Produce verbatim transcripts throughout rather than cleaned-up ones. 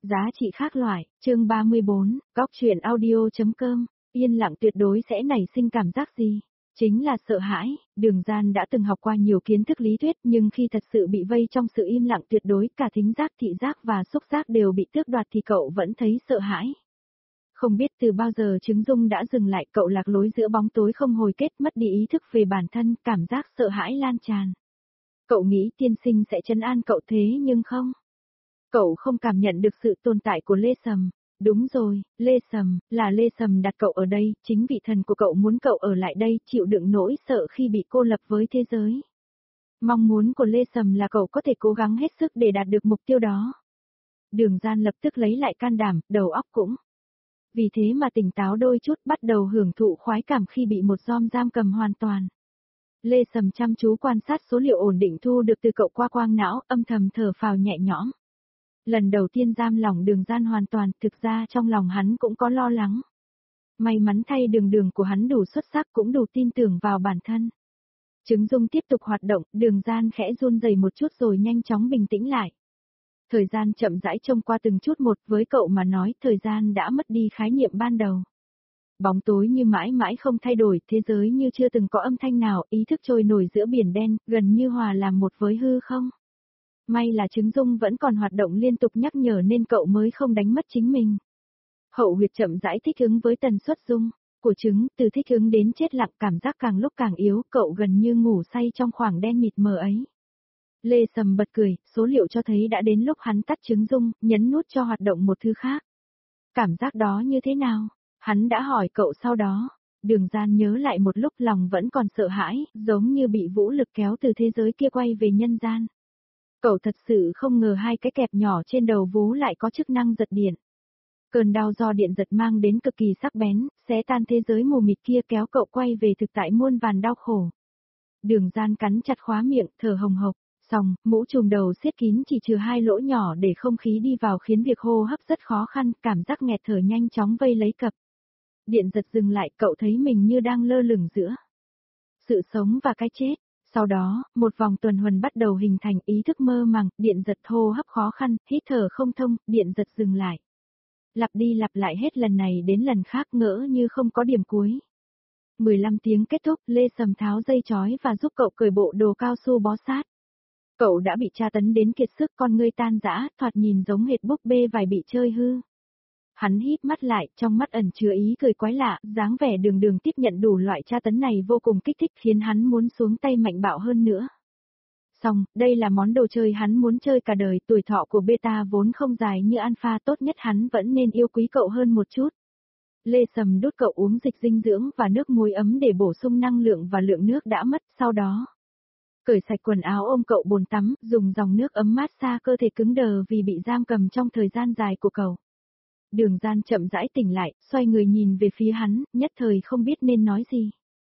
Giá trị khác loại, chương ba mươi bốn, góc truyện audio.com, yên lặng tuyệt đối sẽ nảy sinh cảm giác gì? Chính là sợ hãi. Đường Gian đã từng học qua nhiều kiến thức lý thuyết, nhưng khi thật sự bị vây trong sự im lặng tuyệt đối, cả thính giác, thị giác và xúc giác đều bị tước đoạt thì cậu vẫn thấy sợ hãi. Không biết từ bao giờ Trứng Dung đã dừng lại, cậu lạc lối giữa bóng tối không hồi kết, mất đi ý thức về bản thân, cảm giác sợ hãi lan tràn. Cậu nghĩ tiên sinh sẽ trấn an cậu thế nhưng không. Cậu không cảm nhận được sự tồn tại của Lê Sầm. Đúng rồi, Lê Sầm, là Lê Sầm đặt cậu ở đây, chính vị thần của cậu muốn cậu ở lại đây, chịu đựng nỗi sợ khi bị cô lập với thế giới. Mong muốn của Lê Sầm là cậu có thể cố gắng hết sức để đạt được mục tiêu đó. Đường Gian lập tức lấy lại can đảm, đầu óc cũng. Vì thế mà tỉnh táo đôi chút, bắt đầu hưởng thụ khoái cảm khi bị một giom giam cầm hoàn toàn. Lê Sầm chăm chú quan sát số liệu ổn định thu được từ cậu qua quang não, âm thầm thở phào nhẹ nhõm. Lần đầu tiên giam lỏng Đường Gian hoàn toàn, thực ra trong lòng hắn cũng có lo lắng. May mắn thay đường đường của hắn đủ xuất sắc, cũng đủ tin tưởng vào bản thân. Trứng Dung tiếp tục hoạt động, Đường Gian khẽ run rẩy một chút rồi nhanh chóng bình tĩnh lại. Thời gian chậm rãi trông qua từng chút một, với cậu mà nói, thời gian đã mất đi khái niệm ban đầu. Bóng tối như mãi mãi không thay đổi, thế giới như chưa từng có âm thanh nào, ý thức trôi nổi giữa biển đen, gần như hòa làm một với hư không. May là Trứng Dung vẫn còn hoạt động liên tục nhắc nhở nên cậu mới không đánh mất chính mình. Hậu huyệt chậm rãi thích ứng với tần suất rung của trứng, từ thích ứng đến chết lặng, cảm giác càng lúc càng yếu, cậu gần như ngủ say trong khoảng đen mịt mờ ấy. Lê Sầm bật cười, số liệu cho thấy đã đến lúc hắn tắt Trứng Dung, nhấn nút cho hoạt động một thứ khác. Cảm giác đó như thế nào? Hắn đã hỏi cậu sau đó. Đường Gian nhớ lại một lúc, lòng vẫn còn sợ hãi, giống như bị vũ lực kéo từ thế giới kia quay về nhân gian. Cậu thật sự không ngờ hai cái kẹp nhỏ trên đầu vú lại có chức năng giật điện. Cơn đau do điện giật mang đến cực kỳ sắc bén, xé tan thế giới mù mịt kia, kéo cậu quay về thực tại muôn vàn đau khổ. Đường Gian cắn chặt khóa miệng, thở hồng hộc, xong, mũ trùm đầu siết kín chỉ trừ hai lỗ nhỏ để không khí đi vào khiến việc hô hấp rất khó khăn, cảm giác nghẹt thở nhanh chóng vây lấy cập. Điện giật dừng lại, cậu thấy mình như đang lơ lửng giữa sự sống và cái chết. Sau đó, một vòng tuần hoàn bắt đầu hình thành, ý thức mơ màng, điện giật, hô hấp khó khăn, hít thở không thông, điện giật dừng lại. Lặp đi lặp lại hết lần này đến lần khác, ngỡ như không có điểm cuối. mười lăm tiếng kết thúc, Lê Sầm tháo dây chói và giúp cậu cởi bộ đồ cao su bó sát. Cậu đã bị tra tấn đến kiệt sức, con ngươi tan rã, thoạt nhìn giống hệt búp bê vải bị chơi hư. Hắn híp mắt lại, trong mắt ẩn chứa ý cười quái lạ, dáng vẻ Đường Đường tiếp nhận đủ loại tra tấn này vô cùng kích thích, khiến hắn muốn xuống tay mạnh bạo hơn nữa. Xong, đây là món đồ chơi hắn muốn chơi cả đời, tuổi thọ của beta vốn không dài như alpha, tốt nhất hắn vẫn nên yêu quý cậu hơn một chút. Lê Sầm đút cậu uống dịch dinh dưỡng và nước muối ấm để bổ sung năng lượng và lượng nước đã mất, sau đó cởi sạch quần áo ôm cậu bồn tắm, dùng dòng nước ấm mát xa cơ thể cứng đờ vì bị giam cầm trong thời gian dài của cậu. Đường Gian chậm rãi tỉnh lại, xoay người nhìn về phía hắn, nhất thời không biết nên nói gì.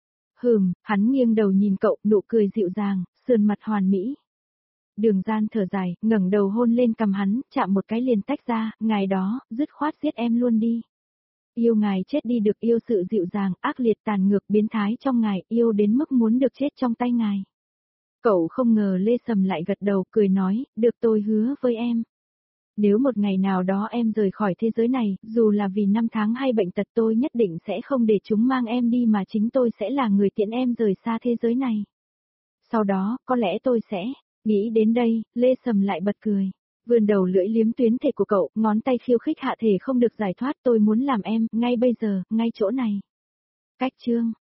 Hừm, hắn nghiêng đầu nhìn cậu, nụ cười dịu dàng, sườn mặt hoàn mỹ. Đường Gian thở dài, ngẩng đầu hôn lên cằm hắn, chạm một cái liền tách ra, ngài đó, dứt khoát giết em luôn đi. Yêu ngài chết đi được, yêu sự dịu dàng, ác liệt tàn ngược biến thái trong ngài, yêu đến mức muốn được chết trong tay ngài. Cậu không ngờ Lê Sầm lại gật đầu, cười nói, được, tôi hứa với em. Nếu một ngày nào đó em rời khỏi thế giới này, dù là vì năm tháng hay bệnh tật, tôi nhất định sẽ không để chúng mang em đi mà chính tôi sẽ là người tiễn em rời xa thế giới này. Sau đó, có lẽ tôi sẽ, nghĩ đến đây, Lê Sầm lại bật cười. Vươn đầu lưỡi liếm tuyến thể của cậu, ngón tay khiêu khích hạ thể không được giải thoát, tôi muốn làm em, ngay bây giờ, ngay chỗ này. Cách chương.